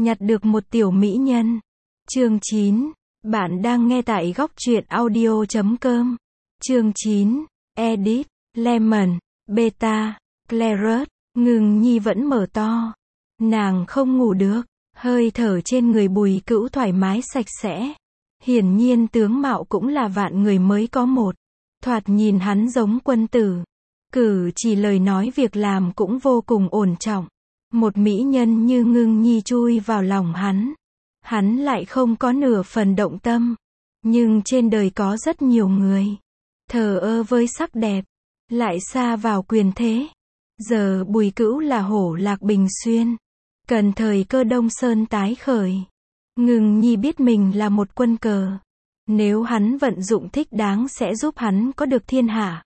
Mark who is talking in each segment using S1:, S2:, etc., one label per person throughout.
S1: nhặt được một tiểu mỹ nhân. Chương 9. Bạn đang nghe tại góc truyện audio.com. Chương 9. Edit, Lemon, Beta, Claret. Ngừng nhi vẫn mở to. Nàng không ngủ được. Hơi thở trên người Bùi Cữu thoải mái sạch sẽ. Hiển nhiên tướng mạo cũng là vạn người mới có một. Thoạt nhìn hắn giống quân tử. Cử chỉ lời nói việc làm cũng vô cùng ổn trọng. Một mỹ nhân như Ngưng nhi chui vào lòng hắn. Hắn lại không có nửa phần động tâm. Nhưng trên đời có rất nhiều người thờ ơ với sắc đẹp, lại xa vào quyền thế. Giờ Bùi Cữu là hổ lạc Bình Xuyên. Cần thời cơ Đông Sơn tái khởi. Ngưng nhi biết mình là một quân cờ. Nếu hắn vận dụng thích đáng sẽ giúp hắn có được thiên hạ.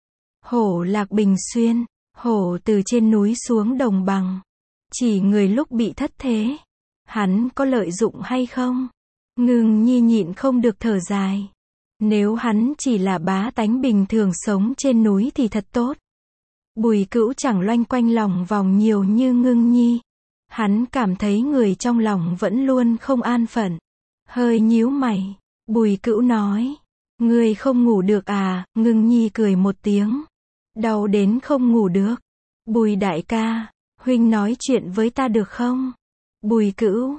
S1: Hổ lạc Bình Xuyên. Hổ từ trên núi xuống đồng bằng. Chỉ người lúc bị thất thế. Hắn có lợi dụng hay không? Ngưng nhi nhịn không được thở dài. Nếu hắn chỉ là bá tánh bình thường sống trên núi thì thật tốt. Bùi Cữu chẳng loanh quanh lòng vòng nhiều như Ngưng nhi. Hắn cảm thấy người trong lòng vẫn luôn không an phận. Hơi nhíu mày. Bùi Cữu nói. Ngươi không ngủ được à? Ngưng nhi cười một tiếng. Đau đến không ngủ được. Bùi đại ca, huynh nói chuyện với ta được không? Bùi Cữu,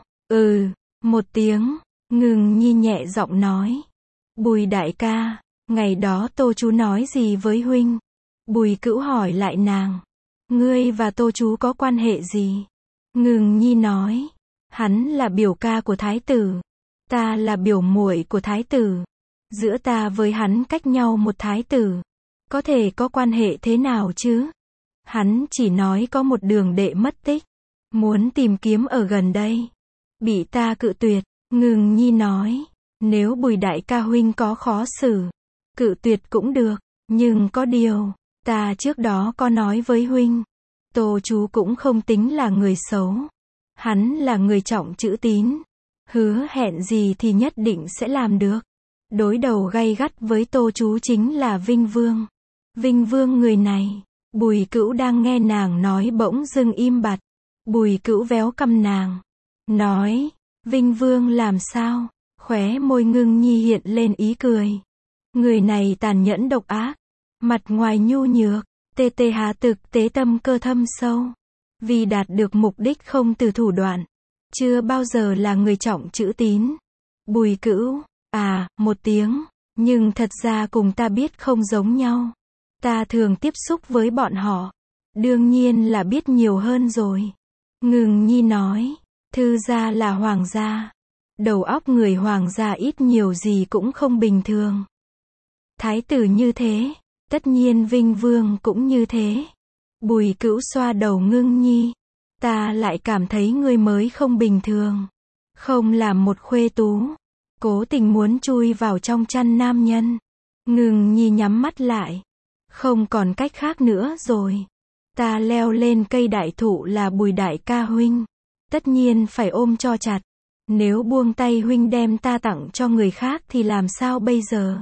S1: một tiếng. Ngưng nhi nhẹ giọng nói. Bùi đại ca, ngày đó Tô chú nói gì với huynh? Bùi Cữu hỏi lại nàng. Ngươi và Tô chú có quan hệ gì? Ngưng nhi nói. Hắn là biểu ca của thái tử. Ta là biểu muội của thái tử. Giữa ta với hắn cách nhau một thái tử. Có thể có quan hệ thế nào chứ? Hắn chỉ nói có một đường đệ mất tích. Muốn tìm kiếm ở gần đây. Bị ta cự tuyệt. Ngưng nhi nói. Nếu Bùi đại ca huynh có khó xử, cự tuyệt cũng được. Nhưng có điều, ta trước đó có nói với huynh. Tô chú cũng không tính là người xấu. Hắn là người trọng chữ tín. Hứa hẹn gì thì nhất định sẽ làm được. Đối đầu gay gắt với Tô chú chính là Vinh Vương. Vinh Vương người này. Bùi Cữu đang nghe nàng nói bỗng dưng im bặt. Bùi Cữu véo cằm nàng. Nói. Vinh Vương làm sao? Khóe môi Ngưng nhi hiện lên ý cười. Người này tàn nhẫn độc ác. Mặt ngoài nhu nhược. Tê tê hà thực tế tâm cơ thâm sâu. Vì đạt được mục đích không từ thủ đoạn. Chưa bao giờ là người trọng chữ tín. Bùi Cữu. Một tiếng. Nhưng thật ra cùng ta biết không giống nhau. Ta thường tiếp xúc với bọn họ. Đương nhiên là biết nhiều hơn rồi. Ngưng nhi nói. Thư gia là hoàng gia. Đầu óc người hoàng gia ít nhiều gì cũng không bình thường. Thái tử như thế. Tất nhiên Vinh Vương cũng như thế. Bùi Cữu xoa đầu Ngưng nhi. Ta lại cảm thấy ngươi mới không bình thường. Không làm một khuê tú. Cố tình muốn chui vào trong chăn nam nhân. Ngưng nhi nhắm mắt lại. Không còn cách khác nữa rồi. Ta leo lên cây đại thụ là Bùi đại ca huynh. Tất nhiên phải ôm cho chặt. Nếu buông tay huynh đem ta tặng cho người khác thì làm sao bây giờ?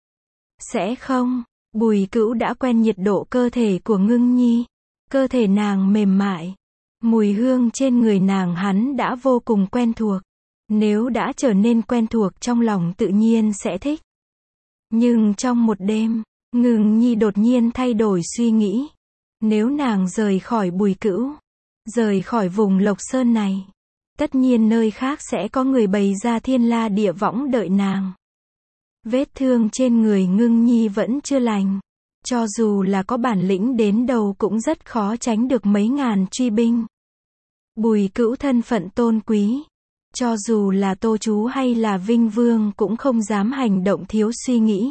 S1: Sẽ không. Bùi Cữu đã quen nhiệt độ cơ thể của Ngưng nhi. Cơ thể nàng mềm mại. Mùi hương trên người nàng hắn đã vô cùng quen thuộc. Nếu đã trở nên quen thuộc trong lòng tự nhiên sẽ thích. Nhưng trong một đêm, Ngưng nhi đột nhiên thay đổi suy nghĩ. Nếu nàng rời khỏi Bùi Cữu, rời khỏi vùng Lộc Sơn này, tất nhiên nơi khác sẽ có người bày ra thiên la địa võng đợi nàng. Vết thương trên người Ngưng nhi vẫn chưa lành. Cho dù là có bản lĩnh đến đâu cũng rất khó tránh được mấy ngàn truy binh. Bùi Cữu thân phận tôn quý. Cho dù là Tô chú hay là Vinh Vương cũng không dám hành động thiếu suy nghĩ.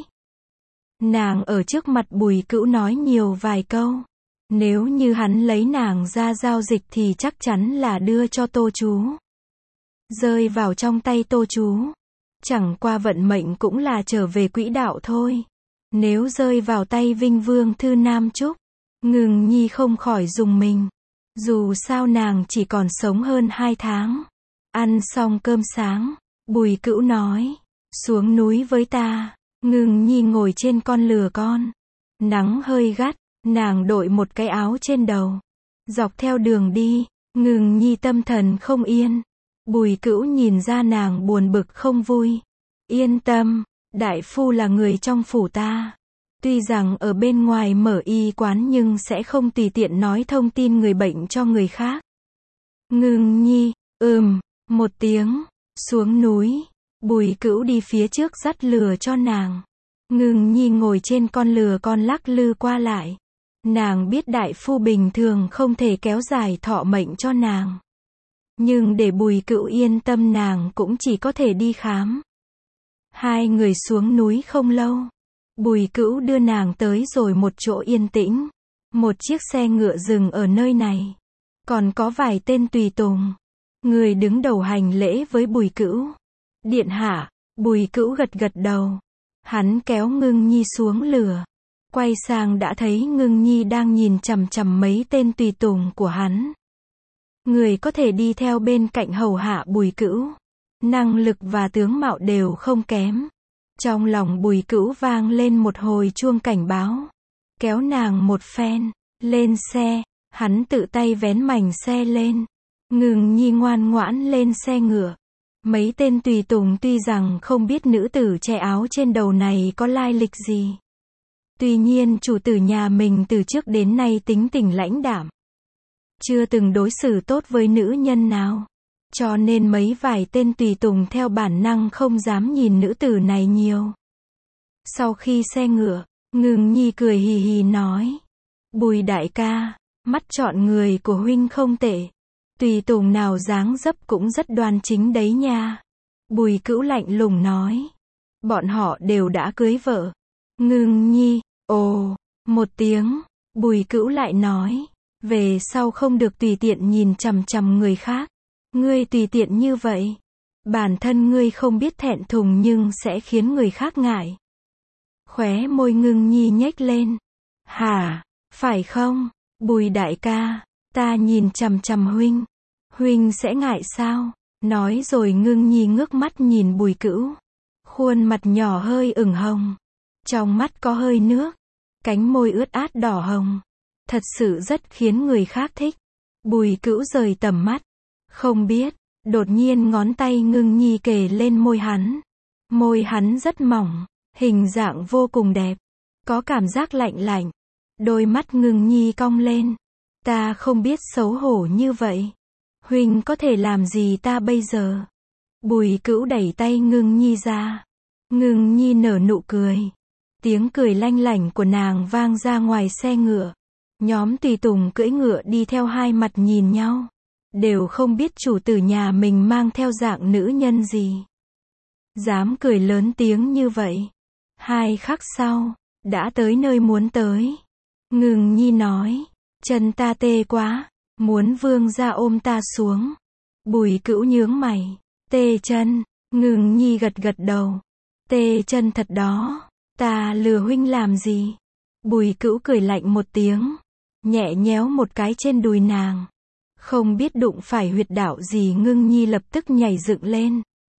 S1: Nàng ở trước mặt Bùi Cữu nói nhiều vài câu. Nếu như hắn lấy nàng ra giao dịch thì chắc chắn là đưa cho Tô chú. Rơi vào trong tay Tô chú. Chẳng qua vận mệnh cũng là trở về quỹ đạo thôi. Nếu rơi vào tay Vinh Vương Thư Nam Trúc, Ngưng nhi không khỏi rùng mình. Dù sao nàng chỉ còn sống hơn 2 tháng. Ăn xong cơm sáng, Bùi Cữu nói. Xuống núi với ta. Ngưng nhi ngồi trên con lừa con. Nắng hơi gắt, nàng đội một cái áo trên đầu. Dọc theo đường đi, Ngưng nhi tâm thần không yên. Bùi Cữu nhìn ra nàng buồn bực không vui. Yên tâm, đại phu là người trong phủ ta. Tuy rằng ở bên ngoài mở y quán nhưng sẽ không tùy tiện nói thông tin người bệnh cho người khác. Ngưng nhi, một tiếng, xuống núi. Bùi Cữu đi phía trước dắt lừa cho nàng. Ngưng nhi ngồi trên con lừa con lắc lư qua lại. Nàng biết đại phu bình thường không thể kéo dài thọ mệnh cho nàng. Nhưng để Bùi Cữu yên tâm nàng cũng chỉ có thể đi khám. Hai người xuống núi không lâu. Bùi Cữu đưa nàng tới rồi một chỗ yên tĩnh. Một chiếc xe ngựa dừng ở nơi này. Còn có vài tên tùy tùng. Người đứng đầu hành lễ với Bùi Cữu. Điện hạ. Bùi Cữu gật gật đầu. Hắn kéo Ngưng nhi xuống lừa. Quay sang đã thấy Ngưng nhi đang nhìn chằm chằm mấy tên tùy tùng của hắn. Người có thể đi theo bên cạnh hầu hạ Bùi Cữu. Năng lực và tướng mạo đều không kém. Trong lòng Bùi Cữu vang lên một hồi chuông cảnh báo. Kéo nàng một phen. Lên xe. Hắn tự tay vén mảnh xe lên. Ngưng nhi ngoan ngoãn lên xe ngựa. Mấy tên tùy tùng tuy rằng không biết nữ tử che áo trên đầu này có lai lịch gì. Tuy nhiên chủ tử nhà mình từ trước đến nay tính tình lãnh đạm. Chưa từng đối xử tốt với nữ nhân nào. Cho nên vài tên tùy tùng theo bản năng không dám nhìn nữ tử này nhiều. Sau khi xe ngựa, Ngưng nhi cười hì hì nói. Bùi đại ca, mắt chọn người của huynh không tệ. Tùy tùng nào dáng dấp cũng rất đoan chính đấy nha. Bùi Cữu lạnh lùng nói. Bọn họ đều đã cưới vợ. Ngưng nhi, ồ, một tiếng. Bùi Cữu lại nói. Về sau không được tùy tiện nhìn chằm chằm người khác. Ngươi tùy tiện như vậy. Bản thân ngươi không biết thẹn thùng nhưng sẽ khiến người khác ngại. Khóe môi Ngưng nhi nhếch lên. Hả, phải không? Bùi đại ca, ta nhìn chằm chằm huynh. Huynh sẽ ngại sao? Nói rồi Ngưng nhi ngước mắt nhìn Bùi Cữu. Khuôn mặt nhỏ hơi ửng hồng. Trong mắt có hơi nước. Cánh môi ướt át đỏ hồng. Thật sự rất khiến người khác thích. Bùi Cữu rời tầm mắt. Không biết, đột nhiên ngón tay Ngưng nhi kề lên môi hắn. Môi hắn rất mỏng, hình dạng vô cùng đẹp. Có cảm giác lạnh lạnh. Đôi mắt Ngưng nhi cong lên. Ta không biết xấu hổ như vậy. Huynh có thể làm gì ta bây giờ? Bùi Cữu đẩy tay Ngưng nhi ra. Ngưng nhi nở nụ cười. Tiếng cười lanh lảnh của nàng vang ra ngoài xe ngựa. Nhóm tùy tùng cưỡi ngựa đi theo hai mặt nhìn nhau. Đều không biết chủ tử nhà mình mang theo dạng nữ nhân gì. Dám cười lớn tiếng như vậy. 2 khắc sau, đã tới nơi muốn tới. Ngưng nhi nói, chân ta tê quá, muốn vương gia ôm ta xuống. Bùi Cữu nhướng mày, tê chân, Ngưng nhi gật gật đầu. Tê chân thật đó, ta lừa huynh làm gì? Bùi Cữu cười lạnh một tiếng, nhẹ nhéo một cái trên đùi nàng. Không biết đụng phải huyệt đạo gì Ngưng nhi lập tức nhảy dựng lên.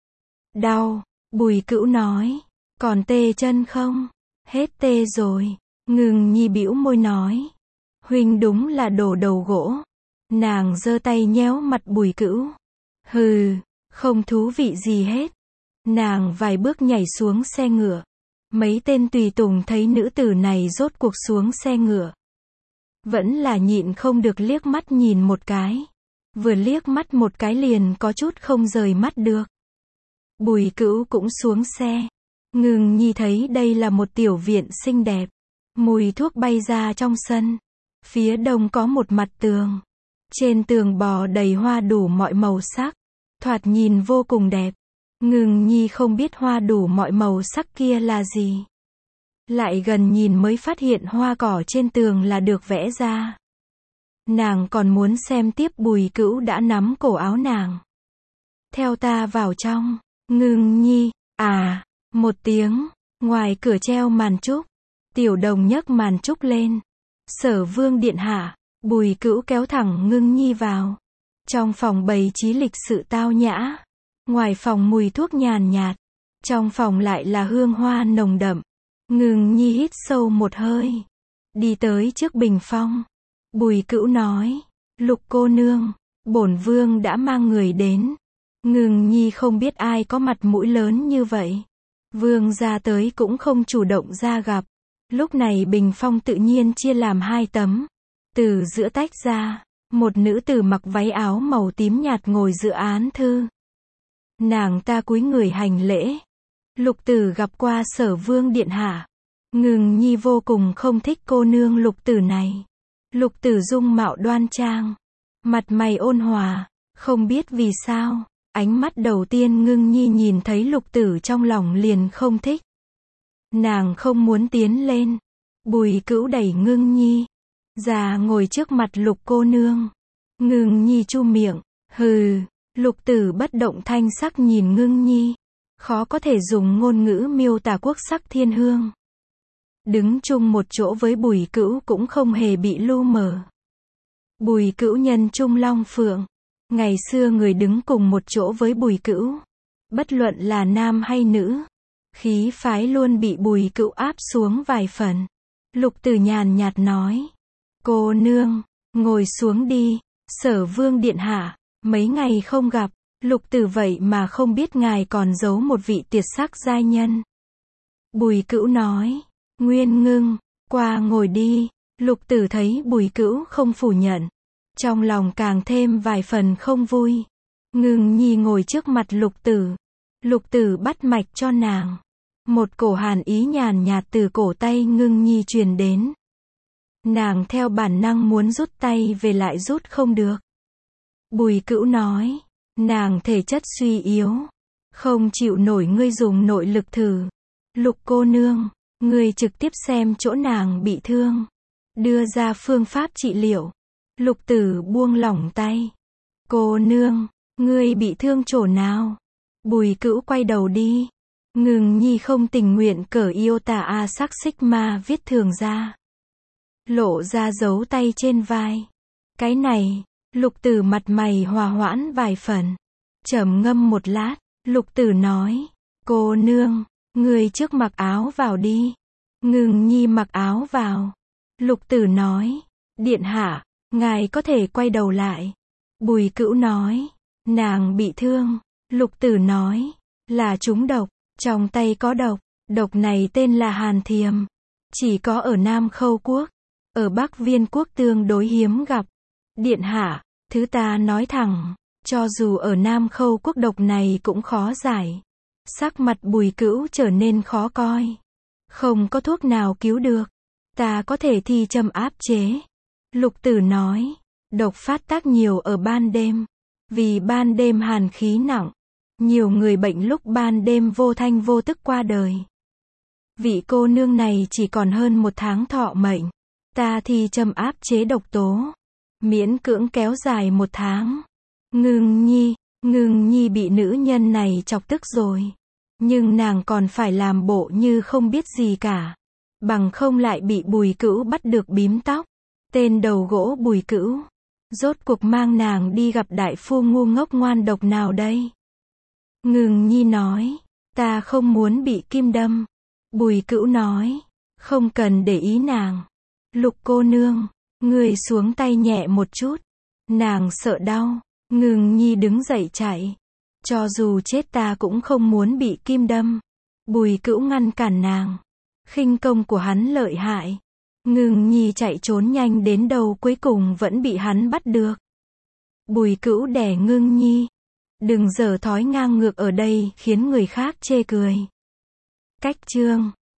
S1: Đau, Bùi Cữu nói, còn tê chân không? Hết tê rồi. Ngưng nhi bĩu môi nói. Huynh đúng là đồ đầu gỗ. Nàng giơ tay nhéo mặt Bùi Cữu. Hừ, không thú vị gì hết. Nàng vài bước nhảy xuống xe ngựa. Mấy tên tùy tùng thấy nữ tử này rốt cuộc xuống xe ngựa. Vẫn là nhịn không được liếc mắt nhìn một cái. Vừa liếc mắt một cái liền có chút không rời mắt được. Bùi Cữu cũng xuống xe. Ngưng nhi thấy đây là một tiểu viện xinh đẹp. Mùi thuốc bay ra trong sân. Phía đông có một mặt tường. Trên tường bò đầy hoa đủ mọi màu sắc. Thoạt nhìn vô cùng đẹp. Ngưng nhi không biết hoa đủ mọi màu sắc kia là gì. Lại gần nhìn mới phát hiện hoa cỏ trên tường là được vẽ ra. Nàng còn muốn xem tiếp. Bùi Cữu đã nắm cổ áo nàng. Theo ta vào trong. Ngưng nhi, một tiếng, ngoài cửa treo màn trúc. Tiểu đồng nhấc màn trúc lên. Sở vương điện hạ. Bùi Cữu kéo thẳng Ngưng nhi vào. Trong phòng bày trí lịch sự tao nhã. Ngoài phòng mùi thuốc nhàn nhạt. Trong phòng lại là hương hoa nồng đậm. Ngưng nhi hít sâu một hơi. Đi tới trước bình phong. Bùi Cữu nói. Lục cô nương, bổn vương đã mang người đến. Ngưng nhi không biết ai có mặt mũi lớn như vậy. Vương gia tới cũng không chủ động ra gặp. Lúc này bình phong tự nhiên chia làm hai tấm. Từ giữa tách ra, một nữ tử mặc váy áo màu tím nhạt ngồi giữa án thư. Nàng ta cúi người hành lễ. Lục tử gặp qua Sở Vương điện hạ. Ngưng nhi vô cùng không thích cô nương lục tử này. Lục tử dung mạo đoan trang, mặt mày ôn hòa, không biết vì sao, ánh mắt đầu tiên ngưng nhi nhìn thấy lục tử trong lòng liền không thích. Nàng không muốn tiến lên. Bùi Cữu đẩy ngưng nhi ra ngồi trước mặt lục cô nương. Ngưng nhi chu miệng, hừ. Lục tử bất động thanh sắc nhìn ngưng nhi. Khó có thể dùng ngôn ngữ miêu tả quốc sắc thiên hương. Đứng chung một chỗ với Bùi Cữu cũng không hề bị lu mờ. Bùi Cữu nhân trung long phượng. Ngày xưa người đứng cùng một chỗ với Bùi Cữu, bất luận là nam hay nữ, khí phái luôn bị Bùi Cữu áp xuống vài phần. Lục tử nhàn nhạt nói. Cô nương, ngồi xuống đi. Sở Vương điện hạ, mấy ngày không gặp, lục tử vậy mà không biết ngài còn giấu một vị tuyệt sắc giai nhân. Bùi Cữu nói. Nguyên Ngưng, qua ngồi đi. Lục tử thấy Bùi Cữu không phủ nhận, trong lòng càng thêm vài phần không vui. Ngưng nhi ngồi trước mặt lục tử. Lục tử bắt mạch cho nàng. Một cổ hàn ý nhàn nhạt từ cổ tay ngưng nhi truyền đến. Nàng theo bản năng muốn rút tay về lại rút không được. Bùi Cữu nói. Nàng thể chất suy yếu, không chịu nổi ngươi dùng nội lực thử. Lục cô nương, ngươi trực tiếp xem chỗ nàng bị thương, đưa ra phương pháp trị liệu. Lục tử buông lỏng tay. Cô nương, ngươi bị thương chỗ nào? Bùi Cữu quay đầu đi. Ngưng nhi không tình nguyện cởi iota a sắc sigma viết thường ra, lộ ra dấu tay trên vai. Cái này. Lục tử mặt mày hòa hoãn vài phần, trầm ngâm một lát. Lục tử nói. Cô nương, người trước mặc áo vào đi. Ngưng nhi mặc áo vào. Lục tử nói. Điện hạ, ngài có thể quay đầu lại. Bùi Cữu nói. Nàng bị thương. Lục tử nói. Là trúng độc, trong tay có độc. Độc này tên là hàn thiềm, chỉ có ở Nam Khâu Quốc, ở Bắc Viên Quốc tương đối hiếm gặp. Điện hạ, thứ ta nói thẳng, cho dù ở Nam Khâu Quốc độc này cũng khó giải. Sắc mặt Bùi Cữu trở nên khó coi. Không có thuốc nào cứu được. Ta có thể thi châm áp chế. Lục tử nói. Độc phát tác nhiều ở ban đêm. Vì ban đêm hàn khí nặng, nhiều người bệnh lúc ban đêm vô thanh vô tức qua đời. Vị cô nương này chỉ còn hơn 1 tháng thọ mệnh. Ta thi châm áp chế độc tố, miễn cưỡng kéo dài 1 tháng. Ngưng nhi bị nữ nhân này chọc tức rồi. Nhưng nàng còn phải làm bộ như không biết gì cả. Bằng không lại bị Bùi Cữu bắt được bím tóc. Tên đầu gỗ Bùi Cữu. Rốt cuộc mang nàng đi gặp đại phu ngu ngốc ngoan độc nào đây? Ngưng nhi nói. Ta không muốn bị kim đâm. Bùi Cữu nói. Không cần để ý nàng. Lục cô nương, người xuống tay nhẹ một chút. Nàng sợ đau. Ngưng nhi đứng dậy chạy. Cho dù chết ta cũng không muốn bị kim đâm. Bùi Cữu ngăn cản nàng. Khinh công của hắn lợi hại. Ngưng nhi chạy trốn nhanh đến đâu cuối cùng vẫn bị hắn bắt được. Bùi Cữu đè ngưng nhi. Đừng giở thói ngang ngược ở đây khiến người khác chê cười. Cách chương